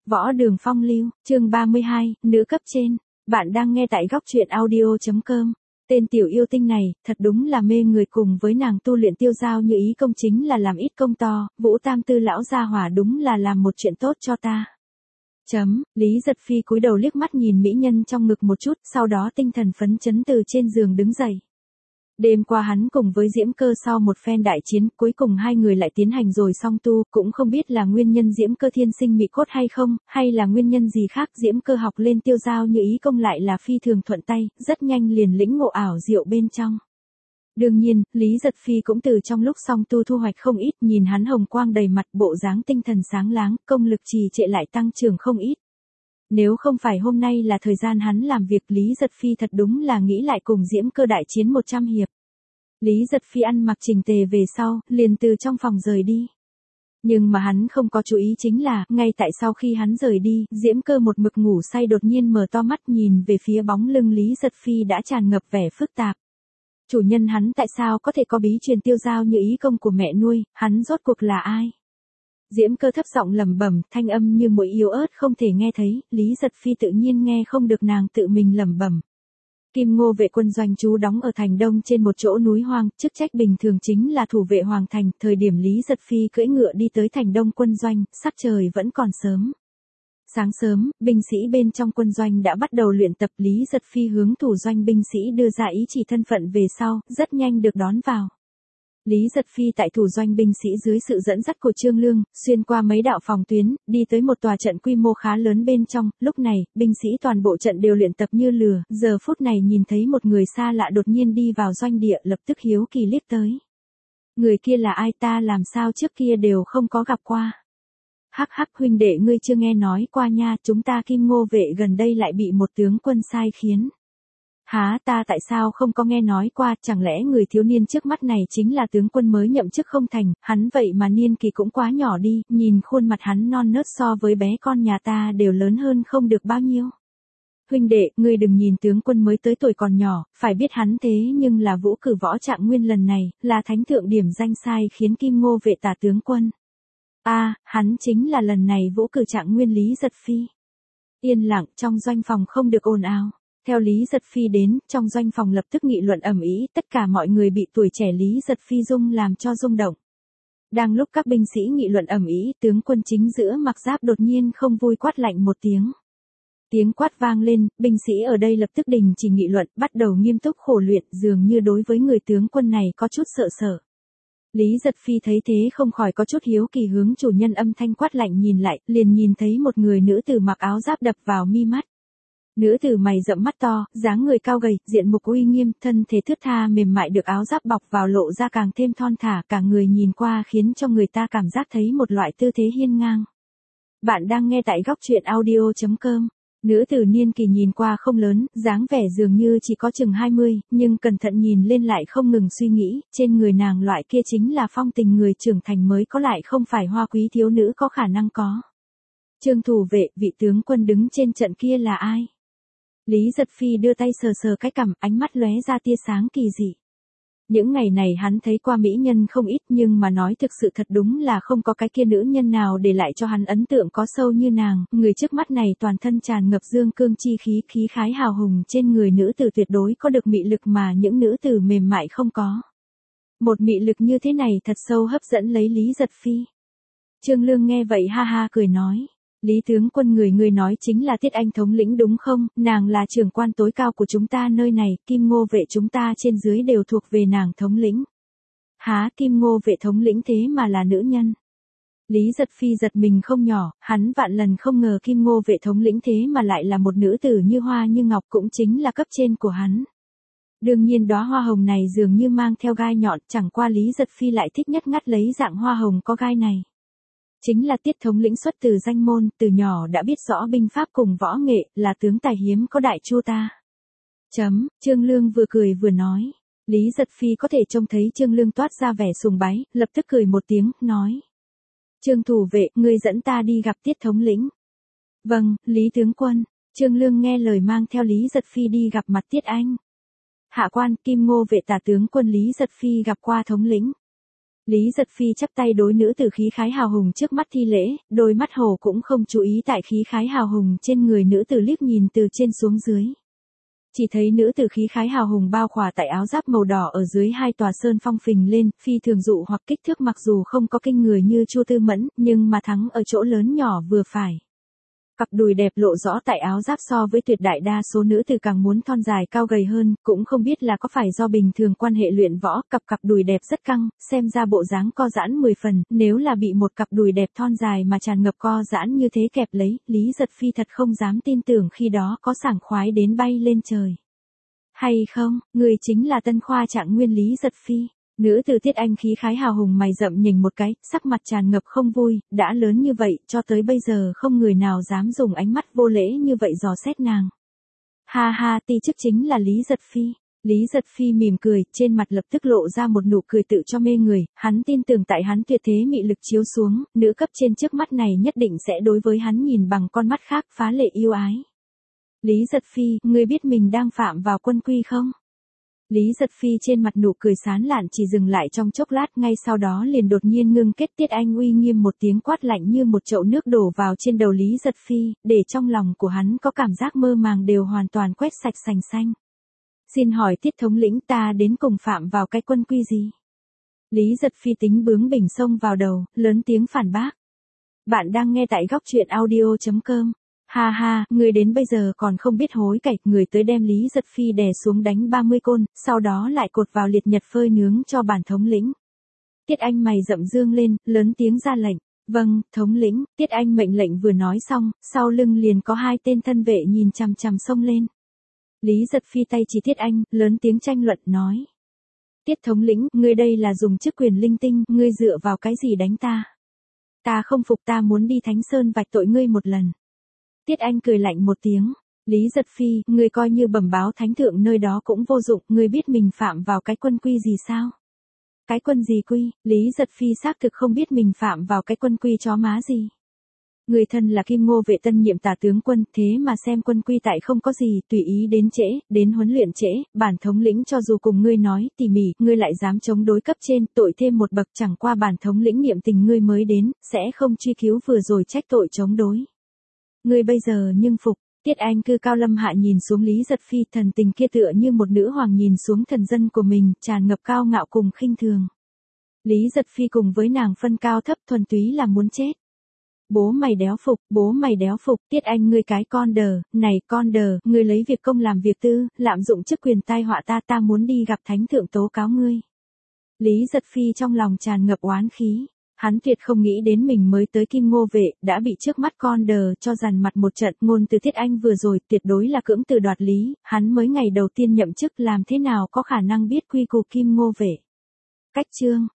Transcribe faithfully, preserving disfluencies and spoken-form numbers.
Võ Đường Phong lưu, chương ba mươi hai, nữ cấp trên. Bạn đang nghe tại góc truyện audio chấm com. Tên tiểu yêu tinh này, thật đúng là mê người, cùng với nàng tu luyện tiêu dao như ý công chính là làm ít công to, Vũ Tam Tư lão gia hỏa đúng là làm một chuyện tốt cho ta. Chấm, Lý Giật Phi cúi đầu liếc mắt nhìn mỹ nhân trong ngực một chút, sau đó tinh thần phấn chấn từ trên giường đứng dậy. Đêm qua hắn cùng với Diễm Cơ sau một phen đại chiến, cuối cùng hai người lại tiến hành rồi song tu, cũng không biết là nguyên nhân Diễm Cơ thiên sinh mị cốt hay không, hay là nguyên nhân gì khác. Diễm Cơ học lên tiêu dao như ý công lại là phi thường thuận tay, rất nhanh liền lĩnh ngộ ảo diệu bên trong. Đương nhiên, Lý Giật Phi cũng từ trong lúc song tu thu hoạch không ít, nhìn hắn hồng quang đầy mặt, bộ dáng tinh thần sáng láng, công lực trì trệ lại tăng trưởng không ít. Nếu không phải hôm nay là thời gian hắn làm việc, Lý Giật Phi thật đúng là nghĩ lại cùng Diễm Cơ đại chiến một trăm hiệp. Lý Giật Phi ăn mặc chỉnh tề về sau, liền từ trong phòng rời đi. Nhưng mà hắn không có chú ý chính là, ngay tại sau khi hắn rời đi, Diễm Cơ một mực ngủ say đột nhiên mở to mắt nhìn về phía bóng lưng Lý Giật Phi đã tràn ngập vẻ phức tạp. Chủ nhân hắn tại sao có thể có bí truyền tiêu dao như ý công của mẹ nuôi, hắn rốt cuộc là ai? Diễm Cơ thấp giọng lẩm bẩm, thanh âm như muỗi yếu ớt không thể nghe thấy, Lý Giật Phi tự nhiên nghe không được nàng tự mình lẩm bẩm. Kim Ngô vệ quân doanh trú đóng ở thành đông trên một chỗ núi hoang, chức trách bình thường chính là thủ vệ hoàng thành. Thời điểm Lý Giật Phi cưỡi ngựa đi tới thành đông quân doanh, sắc trời vẫn còn sớm. Sáng sớm, binh sĩ bên trong quân doanh đã bắt đầu luyện tập. Lý Giật Phi hướng thủ doanh binh sĩ đưa ra ý chỉ thân phận về sau, rất nhanh được đón vào. Lý Giật Phi tại thủ doanh binh sĩ dưới sự dẫn dắt của Trương Lương, xuyên qua mấy đạo phòng tuyến, đi tới một tòa trận quy mô khá lớn bên trong. Lúc này, binh sĩ toàn bộ trận đều luyện tập như lừa, giờ phút này nhìn thấy một người xa lạ đột nhiên đi vào doanh địa, lập tức hiếu kỳ liếc tới. Người kia là ai, ta làm sao trước kia đều không có gặp qua? Hắc hắc, huynh đệ ngươi chưa nghe nói qua nha, chúng ta Kim Ngô vệ gần đây lại bị một tướng quân sai khiến. Há, ta tại sao không có nghe nói qua, chẳng lẽ người thiếu niên trước mắt này chính là tướng quân mới nhậm chức không thành, hắn vậy mà niên kỳ cũng quá nhỏ đi, nhìn khuôn mặt hắn non nớt so với bé con nhà ta đều lớn hơn không được bao nhiêu. Huynh đệ, ngươi đừng nhìn tướng quân mới tới tuổi còn nhỏ, phải biết hắn thế nhưng là vũ cử võ trạng nguyên lần này, là thánh thượng điểm danh sai khiến Kim Ngô vệ tả tướng quân. A, à, hắn chính là lần này vũ cử trạng nguyên Lý Giật Phi. Yên lặng, trong doanh phòng không được ồn ào. Theo Lý Giật Phi đến, trong doanh phòng lập tức nghị luận ầm ĩ, tất cả mọi người bị tuổi trẻ Lý Giật Phi dung làm cho rung động. Đang lúc các binh sĩ nghị luận ầm ĩ, tướng quân chính giữa mặc giáp đột nhiên không vui quát lạnh một tiếng. Tiếng quát vang lên, binh sĩ ở đây lập tức đình chỉ nghị luận, bắt đầu nghiêm túc khổ luyện, dường như đối với người tướng quân này có chút sợ sợ. Lý Giật Phi thấy thế không khỏi có chút hiếu kỳ, hướng chủ nhân âm thanh quát lạnh nhìn lại, liền nhìn thấy một người nữ tử mặc áo giáp đập vào mi mắt. Nữ tử mày rậm mắt to, dáng người cao gầy, diện mục uy nghiêm, thân thể thướt tha mềm mại được áo giáp bọc vào lộ ra càng thêm thon thả, cả người nhìn qua khiến cho người ta cảm giác thấy một loại tư thế hiên ngang. Bạn đang nghe tại góc truyện audio chấm com. Nữ tử niên kỳ nhìn qua không lớn, dáng vẻ dường như chỉ có chừng hai mươi, nhưng cẩn thận nhìn lên lại không ngừng suy nghĩ, trên người nàng loại kia chính là phong tình người trưởng thành mới có, lại không phải hoa quý thiếu nữ có khả năng có. Trương thủ vệ, vị tướng quân đứng trên trận kia là ai? Lý Giật Phi đưa tay sờ sờ cái cằm, ánh mắt lóe ra tia sáng kỳ dị. Những ngày này hắn thấy qua mỹ nhân không ít, nhưng mà nói thực sự thật đúng là không có cái kia nữ nhân nào để lại cho hắn ấn tượng có sâu như nàng. Người trước mắt này toàn thân tràn ngập dương cương chi khí, khí khái hào hùng, trên người nữ tử tuyệt đối có được mị lực mà những nữ tử mềm mại không có. Một mị lực như thế này thật sâu hấp dẫn lấy Lý Giật Phi. Trương Lương nghe vậy ha ha cười nói. Lý tướng quân, người người nói chính là Tiết Anh thống lĩnh đúng không, nàng là trưởng quan tối cao của chúng ta nơi này, Kim Ngô vệ chúng ta trên dưới đều thuộc về nàng thống lĩnh. Há, Kim Ngô vệ thống lĩnh thế mà là nữ nhân. Lý Giật Phi giật mình không nhỏ, hắn vạn lần không ngờ Kim Ngô vệ thống lĩnh thế mà lại là một nữ tử như hoa như ngọc, cũng chính là cấp trên của hắn. Đương nhiên đóa hoa hồng này dường như mang theo gai nhọn, chẳng qua Lý Giật Phi lại thích nhất ngắt lấy dạng hoa hồng có gai này. Chính là Tiết thống lĩnh xuất từ danh môn, từ nhỏ đã biết rõ binh pháp cùng võ nghệ, là tướng tài hiếm có đại chu ta. Chấm, Trương Lương vừa cười vừa nói. Lý Giật Phi có thể trông thấy Trương Lương toát ra vẻ sùng bái, lập tức cười một tiếng, nói. Trương thủ vệ, ngươi dẫn ta đi gặp Tiết thống lĩnh. Vâng, Lý tướng quân. Trương Lương nghe lời mang theo Lý Giật Phi đi gặp mặt Tiết Anh. Hạ quan, Kim Ngô vệ tả tướng quân Lý Giật Phi gặp qua thống lĩnh. Lý Giật Phi chắp tay đối nữ tử khí khái hào hùng trước mắt thi lễ, đôi mắt hồ cũng không chú ý tại khí khái hào hùng trên người nữ tử liếc nhìn từ trên xuống dưới. Chỉ thấy nữ tử khí khái hào hùng bao khỏa tại áo giáp màu đỏ ở dưới hai tòa sơn phong phình lên, phi thường dụ hoặc kích thước mặc dù không có kinh người như Chu Tư Mẫn, nhưng mà thắng ở chỗ lớn nhỏ vừa phải. Cặp đùi đẹp lộ rõ tại áo giáp so với tuyệt đại đa số nữ tử càng muốn thon dài cao gầy hơn, cũng không biết là có phải do bình thường quan hệ luyện võ, cặp cặp đùi đẹp rất căng, xem ra bộ dáng co giãn mười phần, nếu là bị một cặp đùi đẹp thon dài mà tràn ngập co giãn như thế kẹp lấy, Lý Giật Phi thật không dám tin tưởng khi đó có sảng khoái đến bay lên trời. Hay không, người chính là Tân Khoa Trạng Nguyên Lý Giật Phi. Nữ tử Tiết Anh khí khái hào hùng mày rậm nhìn một cái, sắc mặt tràn ngập không vui, đã lớn như vậy, cho tới bây giờ không người nào dám dùng ánh mắt vô lễ như vậy dò xét nàng. Ha ha, ti chức chính là Lý Giật Phi. Lý Giật Phi mỉm cười, trên mặt lập tức lộ ra một nụ cười tự cho mê người, hắn tin tưởng tại hắn tuyệt thế mị lực chiếu xuống, nữ cấp trên trước mắt này nhất định sẽ đối với hắn nhìn bằng con mắt khác phá lệ yêu ái. Lý Giật Phi, ngươi biết mình đang phạm vào quân quy không? Lý Giật Phi trên mặt nụ cười sán lạn chỉ dừng lại trong chốc lát, ngay sau đó liền đột nhiên ngưng kết. Tiết Anh uy nghiêm một tiếng quát lạnh như một chậu nước đổ vào trên đầu Lý Giật Phi, để trong lòng của hắn có cảm giác mơ màng đều hoàn toàn quét sạch sành xanh. Xin hỏi Tiết thống lĩnh, ta đến cùng phạm vào cái quân quy gì? Lý Giật Phi tính bướng bỉnh xông vào đầu, lớn tiếng phản bác. Bạn đang nghe tại góc truyện audio chấm com. Ha ha, người đến bây giờ còn không biết hối cải, người tới đem Lý Giật Phi đè xuống đánh ba mươi côn, sau đó lại cột vào liệt nhật phơi nướng cho bản thống lĩnh. Tiết Anh mày rậm dương lên, lớn tiếng ra lệnh. Vâng, thống lĩnh. Tiết Anh mệnh lệnh vừa nói xong, sau lưng liền có hai tên thân vệ nhìn chằm chằm xông lên. Lý Giật Phi tay chỉ Tiết Anh, lớn tiếng tranh luận nói. Tiết thống lĩnh, ngươi đây là dùng chức quyền linh tinh, ngươi dựa vào cái gì đánh ta? Ta không phục, ta muốn đi Thánh Sơn vạch tội ngươi một lần. Tiết Anh cười lạnh một tiếng. Lý Giật Phi, ngươi coi như bẩm báo thánh thượng nơi đó cũng vô dụng, ngươi biết mình phạm vào cái quân quy gì sao? Cái quân gì quy? Lý Giật Phi xác thực không biết mình phạm vào cái quân quy chó má gì. Người thân là Kim Ngô vệ tân nhiệm tả tướng quân, thế mà xem quân quy tại không có gì, tùy ý đến trễ, đến huấn luyện trễ, bản thống lĩnh cho dù cùng ngươi nói tỉ mỉ, ngươi lại dám chống đối cấp trên, tội thêm một bậc, chẳng qua bản thống lĩnh niệm tình ngươi mới đến, sẽ không truy cứu vừa rồi trách tội chống đối. Ngươi bây giờ nhưng phục. Tiết Anh cư cao lâm hạ nhìn xuống Lý Giật Phi, thần tình kia tựa như một nữ hoàng nhìn xuống thần dân của mình, tràn ngập cao ngạo cùng khinh thường. Lý Giật Phi cùng với nàng phân cao thấp, thuần túy là muốn chết. Bố mày đéo phục, bố mày đéo phục, Tiết Anh ngươi cái con đờ, này con đờ, ngươi lấy việc công làm việc tư, lạm dụng chức quyền tai họa ta, ta muốn đi gặp thánh thượng tố cáo ngươi. Lý Giật Phi trong lòng tràn ngập oán khí. Hắn tuyệt không nghĩ đến mình mới tới Kim Ngô vệ, đã bị trước mắt con đờ cho dằn mặt một trận, ngôn từ Tiết Anh vừa rồi tuyệt đối là cưỡng từ đoạt lý, hắn mới ngày đầu tiên nhậm chức làm thế nào có khả năng biết quy củ Kim Ngô vệ. Cách chương,